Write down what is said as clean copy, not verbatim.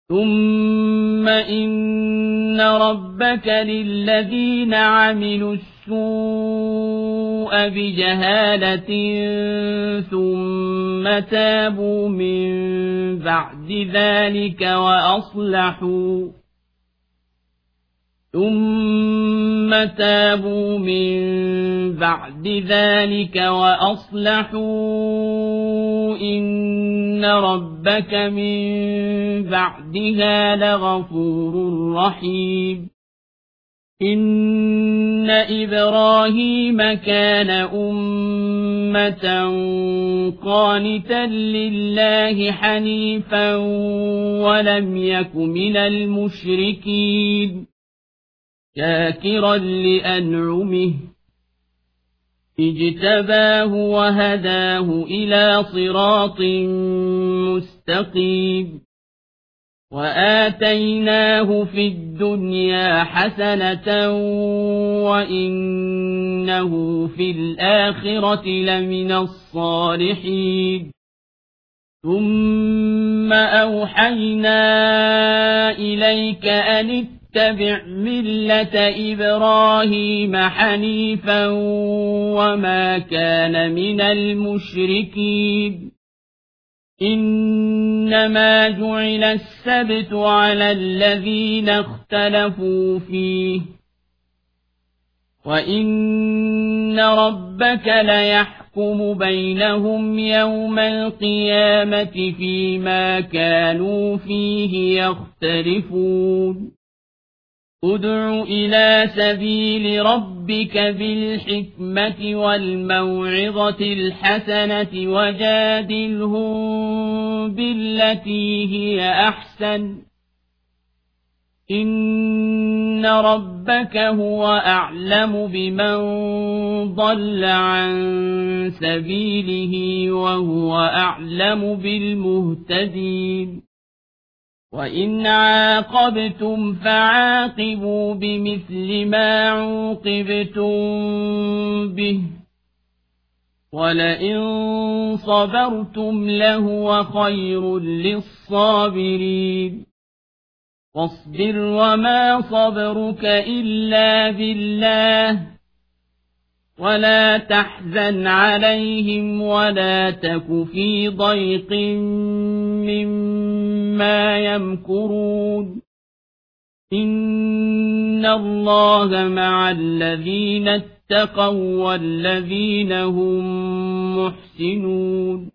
ثم إن ربك للذين عملوا السوء بجهالة ثم تابوا من بعد ذلك وأصلحوا إن ربك من بعدها لغفور رحيم إن إبراهيم كان أمة قانتا لله حنيفا ولم يك من المشركين شاكرا لأنعمه اجتباه وهداه إلى صراط مستقيم وآتيناه في الدنيا حسنة وإنه في الآخرة لمن الصالحين ثم أوحينا إليك أن اتبع ملة إبراهيم حنيفا وما كان من المشركين إنما جعل السبت على الذين اختلفوا فيه وإن ربك ليحكم بينهم يوم القيامة فيما كانوا فيه يختلفون ادع إلى سبيل ربك بالحكمة والموعظة الحسنة وجادلهم بالتي هي أحسن إن ربك هو أعلم بمن ضل عن سبيله وهو أعلم بالمهتدين وإن عاقبتم فعاقبوا بمثل ما عوقبتم به ولئن صبرتم لهو خير للصابرين واصبر وما صبرك إلا بالله ولا تحزن عليهم ولا تك في ضيق مما يمكرون إن الله مع الذين اتقوا والذين هم محسنون